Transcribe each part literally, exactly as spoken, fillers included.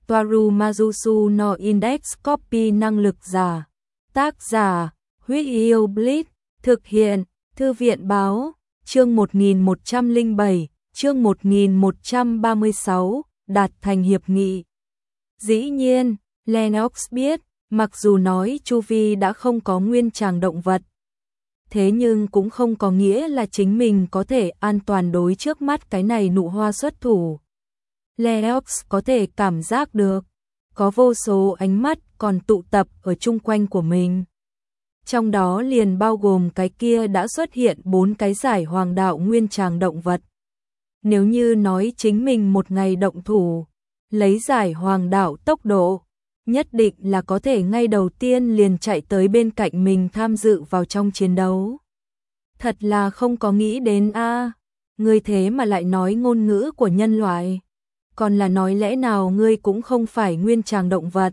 Toaru Majusu no Index Copy năng lực giả. Tác giả, Huyết Yêu Blitz, thực hiện, Thư viện báo, chương một nghìn một trăm lẻ bảy, chương một nghìn một trăm ba mươi sáu, đạt thành hiệp nghị. Dĩ nhiên, Lennox biết, mặc dù nói chu vi đã không có nguyên tràng động vật, thế nhưng cũng không có nghĩa là chính mình có thể an toàn đối trước mắt cái này nụ hoa xuất thủ. Lennox có thể cảm giác được, có vô số ánh mắt còn tụ tập ở chung quanh của mình. Trong đó liền bao gồm cái kia đã xuất hiện bốn cái giải hoàng đạo nguyên tràng động vật. Nếu như nói chính mình một ngày động thủ, lấy giải hoàng đạo tốc độ, nhất định là có thể ngay đầu tiên liền chạy tới bên cạnh mình tham dự vào trong chiến đấu. Thật là không có nghĩ đến a, à, ngươi thế mà lại nói ngôn ngữ của nhân loại, còn là nói lẽ nào ngươi cũng không phải nguyên tràng động vật.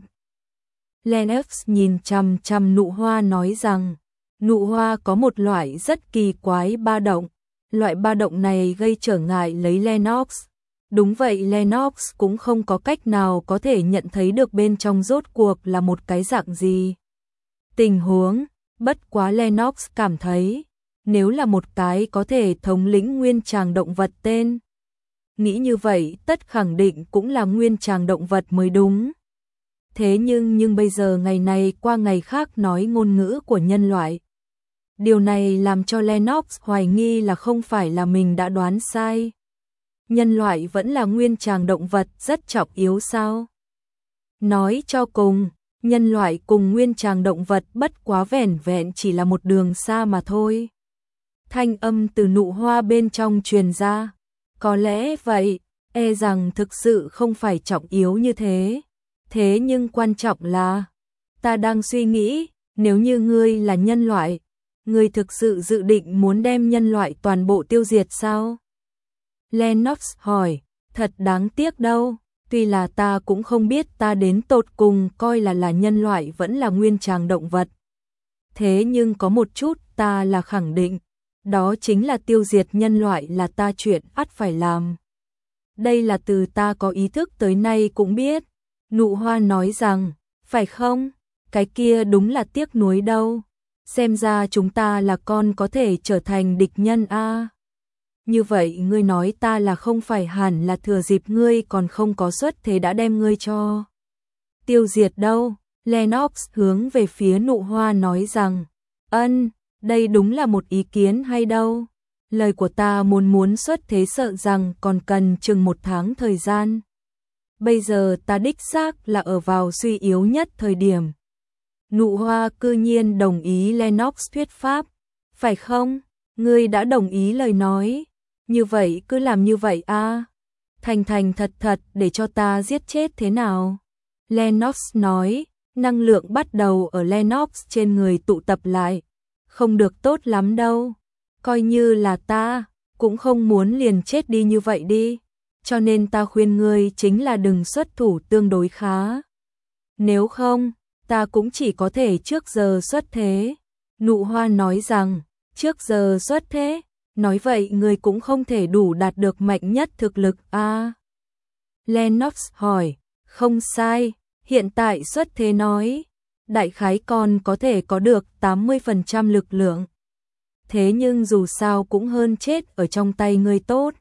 Lennox nhìn chằm chằm nụ hoa nói rằng, nụ hoa có một loại rất kỳ quái ba động, loại ba động này gây trở ngại lấy Lennox. Đúng vậy, Lennox cũng không có cách nào có thể nhận thấy được bên trong rốt cuộc là một cái dạng gì. Tình huống, bất quá Lennox cảm thấy, nếu là một cái có thể thống lĩnh nguyên tràng động vật tên. Nghĩ như vậy tất khẳng định cũng là nguyên tràng động vật mới đúng. Thế nhưng nhưng bây giờ ngày này qua ngày khác nói ngôn ngữ của nhân loại. Điều này làm cho Lennox hoài nghi là không phải là mình đã đoán sai. Nhân loại vẫn là nguyên tràng động vật rất trọng yếu sao? Nói cho cùng, nhân loại cùng nguyên tràng động vật bất quá vẻn vẹn chỉ là một đường xa mà thôi. Thanh âm từ nụ hoa bên trong truyền ra. Có lẽ vậy, e rằng thực sự không phải trọng yếu như thế. Thế nhưng quan trọng là, ta đang suy nghĩ, nếu như ngươi là nhân loại, ngươi thực sự dự định muốn đem nhân loại toàn bộ tiêu diệt sao? Lennox hỏi, thật đáng tiếc đâu, tuy là ta cũng không biết ta đến tột cùng coi là là nhân loại vẫn là nguyên tràng động vật. Thế nhưng có một chút ta là khẳng định, đó chính là tiêu diệt nhân loại là ta chuyện ắt phải làm. Đây là từ ta có ý thức tới nay cũng biết. Nụ hoa nói rằng, phải không? Cái kia đúng là tiếc nuối đâu. Xem ra chúng ta là con có thể trở thành địch nhân a. À. Như vậy ngươi nói ta là không phải hẳn là thừa dịp ngươi còn không có xuất thế đã đem ngươi cho tiêu diệt đâu. Lennox hướng về phía nụ hoa nói rằng, ân, đây đúng là một ý kiến hay đâu. Lời của ta muốn muốn xuất thế sợ rằng còn cần chừng một tháng thời gian. Bây giờ ta đích xác là ở vào suy yếu nhất thời điểm. Nụ hoa cư nhiên đồng ý Lennox thuyết pháp. Phải không? Ngươi đã đồng ý lời nói. Như vậy cứ làm như vậy a. À? Thành thành thật thật để cho ta giết chết thế nào? Lennox nói, năng lượng bắt đầu ở Lennox trên người tụ tập lại. Không được tốt lắm đâu. Coi như là ta, cũng không muốn liền chết đi như vậy đi. Cho nên ta khuyên ngươi chính là đừng xuất thủ tương đối khá. Nếu không, ta cũng chỉ có thể trước giờ xuất thế. Nụ hoa nói rằng, trước giờ xuất thế, nói vậy ngươi cũng không thể đủ đạt được mạnh nhất thực lực a. À. Lennox hỏi, không sai, hiện tại xuất thế nói, đại khái con có thể có được tám mươi phần trăm lực lượng. Thế nhưng dù sao cũng hơn chết ở trong tay ngươi tốt.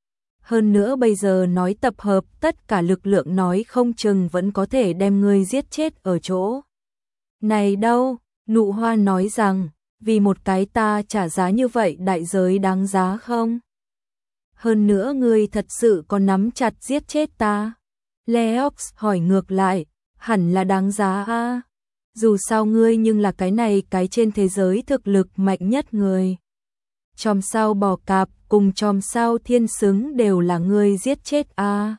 Hơn nữa bây giờ nói tập hợp tất cả lực lượng nói không chừng vẫn có thể đem ngươi giết chết ở chỗ. Này đâu, nụ hoa nói rằng, vì một cái ta trả giá như vậy đại giới đáng giá không? Hơn nữa ngươi thật sự có nắm chặt giết chết ta? Lennox hỏi ngược lại, hẳn là đáng giá a. Dù sao ngươi nhưng là cái này cái trên thế giới thực lực mạnh nhất người. Chòm sao bò cạp cùng chòm sao thiên xứng đều là ngươi giết chết a. À.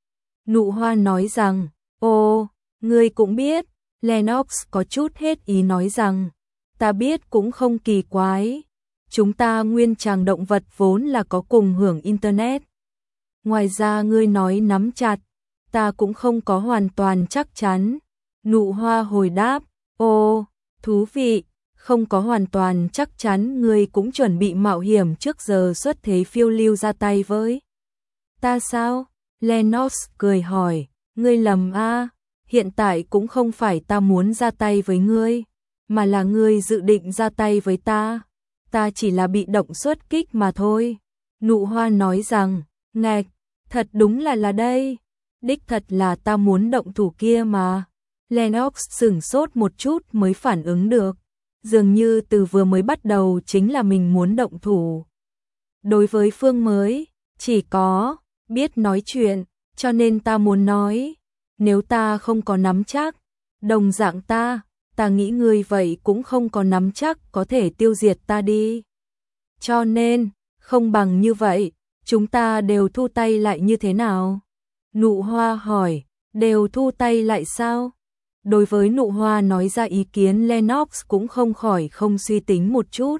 Nụ hoa nói rằng, ô, ngươi cũng biết. Lennox có chút hết ý nói rằng, ta biết cũng không kỳ quái. Chúng ta nguyên tràng động vật vốn là có cùng hưởng Internet. Ngoài ra ngươi nói nắm chặt, ta cũng không có hoàn toàn chắc chắn. Nụ hoa hồi đáp, ô, thú vị. Không có hoàn toàn chắc chắn ngươi cũng chuẩn bị mạo hiểm trước giờ xuất thế phiêu lưu ra tay với ta sao? Lennox cười hỏi, Ngươi lầm a, hiện tại cũng không phải ta muốn ra tay với ngươi, mà là ngươi dự định ra tay với ta. Ta chỉ là bị động xuất kích mà thôi. Nụ Hoa nói rằng, ngạch, thật đúng là là đây. Đích thật là ta muốn động thủ kia mà. Lennox sửng sốt một chút mới phản ứng được. Dường như từ vừa mới bắt đầu chính là mình muốn động thủ. Đối với Phương mới, chỉ có biết nói chuyện, cho nên ta muốn nói. Nếu ta không có nắm chắc, đồng dạng ta, ta nghĩ ngươi vậy cũng không có nắm chắc có thể tiêu diệt ta đi. Cho nên, không bằng như vậy, chúng ta đều thu tay lại như thế nào? Nụ Hoa hỏi, đều thu tay lại sao? Đối với Nụ Hoa nói ra ý kiến, Lennox cũng không khỏi không suy tính một chút.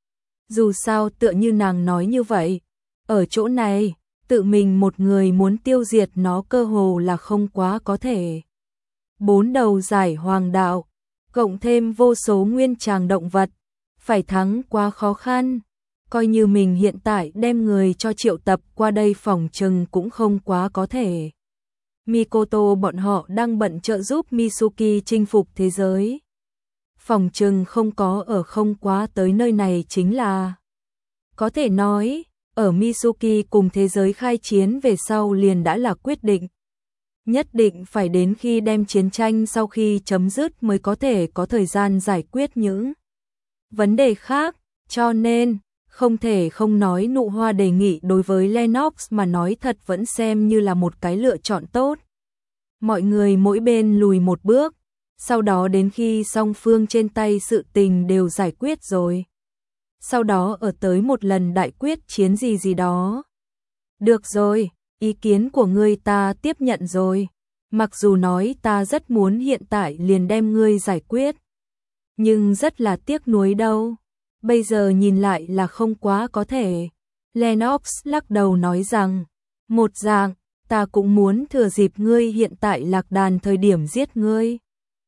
Dù sao tựa như nàng nói như vậy, ở chỗ này, tự mình một người muốn tiêu diệt nó cơ hồ là không quá có thể. Bốn đầu giải hoàng đạo, cộng thêm vô số nguyên tràng động vật, phải thắng quá khó khăn. Coi như mình hiện tại đem người cho triệu tập qua đây phòng trừng cũng không quá có thể. Mikoto bọn họ đang bận trợ giúp Mitsuki chinh phục thế giới. Phòng trừng không có ở không quá tới nơi này chính là. Có thể nói, ở Mitsuki cùng thế giới khai chiến về sau liền đã là quyết định. Nhất định phải đến khi đem chiến tranh sau khi chấm dứt mới có thể có thời gian giải quyết những vấn đề khác, cho nên không thể không nói Nụ Hoa đề nghị đối với Lennox mà nói thật vẫn xem như là một cái lựa chọn tốt. Mọi người mỗi bên lùi một bước, sau đó đến khi song phương trên tay sự tình đều giải quyết rồi. Sau đó ở tới một lần đại quyết chiến gì gì đó. Được rồi, ý kiến của ngươi ta tiếp nhận rồi. Mặc dù nói ta rất muốn hiện tại liền đem ngươi giải quyết, nhưng rất là tiếc nuối đâu. Bây giờ nhìn lại là không quá có thể. Lennox lắc đầu nói rằng, một dạng, ta cũng muốn thừa dịp ngươi hiện tại lạc đàn thời điểm giết ngươi.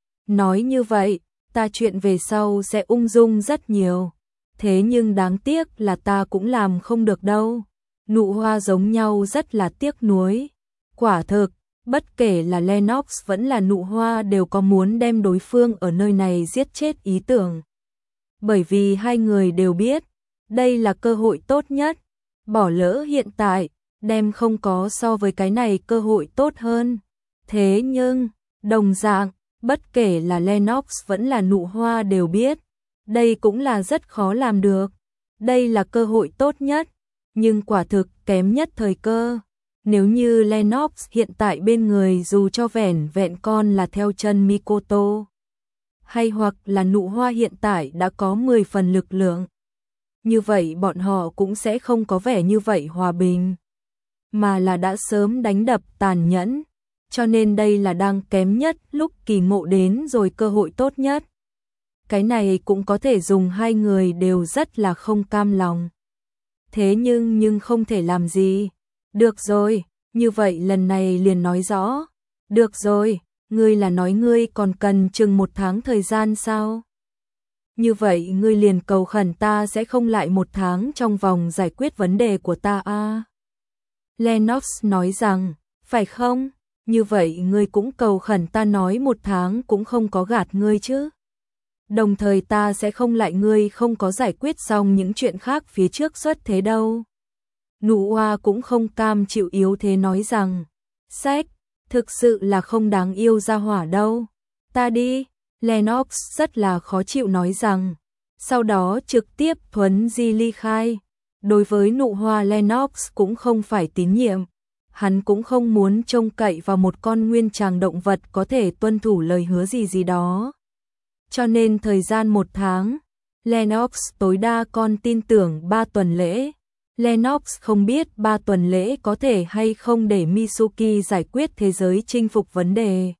Nói như vậy, ta chuyện về sau sẽ ung dung rất nhiều. Thế nhưng đáng tiếc là ta cũng làm không được đâu. Nụ Hoa giống nhau rất là tiếc nuối. Quả thực, bất kể là Lennox vẫn là Nụ Hoa đều có muốn đem đối phương ở nơi này giết chết ý tưởng. Bởi vì hai người đều biết, đây là cơ hội tốt nhất. Bỏ lỡ hiện tại, đem không có so với cái này cơ hội tốt hơn. Thế nhưng, đồng dạng, bất kể là Lennox vẫn là Nụ Hoa đều biết, đây cũng là rất khó làm được. Đây là cơ hội tốt nhất, nhưng quả thực kém nhất thời cơ. Nếu như Lennox hiện tại bên người dù cho vẻn vẹn con là theo chân Mikoto, hay hoặc là Nụ Hoa hiện tại đã có mười phần lực lượng, như vậy bọn họ cũng sẽ không có vẻ như vậy hòa bình, mà là đã sớm đánh đập tàn nhẫn. Cho nên đây là đang kém nhất lúc kỳ ngộ đến rồi cơ hội tốt nhất. Cái này cũng có thể dùng hai người đều rất là không cam lòng. Thế nhưng nhưng không thể làm gì. Được rồi, như vậy lần này liền nói rõ. Được rồi, ngươi là nói ngươi còn cần chừng một tháng thời gian sao? Như vậy ngươi liền cầu khẩn ta sẽ không lại một tháng trong vòng giải quyết vấn đề của ta à? Lennox nói rằng, phải không? Như vậy ngươi cũng cầu khẩn ta nói một tháng cũng không có gạt ngươi chứ? Đồng thời ta sẽ không lại ngươi không có giải quyết xong những chuyện khác phía trước xuất thế đâu. Nụ Hoa cũng không cam chịu yếu thế nói rằng, sách, thực sự là không đáng yêu ra hỏa đâu. Ta đi, Lennox rất là khó chịu nói rằng, sau đó trực tiếp thuấn di ly khai. Đối với Nụ Hoa Lennox cũng không phải tín nhiệm. Hắn cũng không muốn trông cậy vào một con nguyên tràng động vật có thể tuân thủ lời hứa gì gì đó. Cho nên thời gian một tháng, Lennox tối đa còn tin tưởng ba tuần lễ. Lennox không biết ba tuần lễ có thể hay không để Mitsuki giải quyết thế giới chinh phục vấn đề.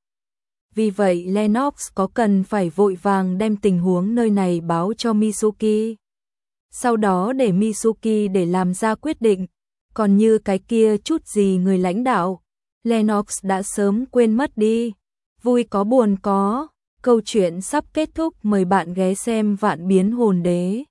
Vì vậy Lennox có cần phải vội vàng đem tình huống nơi này báo cho Mitsuki. Sau đó để Mitsuki để làm ra quyết định. Còn như cái kia chút gì người lãnh đạo, Lennox đã sớm quên mất đi. Vui có buồn có, câu chuyện sắp kết thúc, mời bạn ghé xem Vạn Biến Hồn Đế.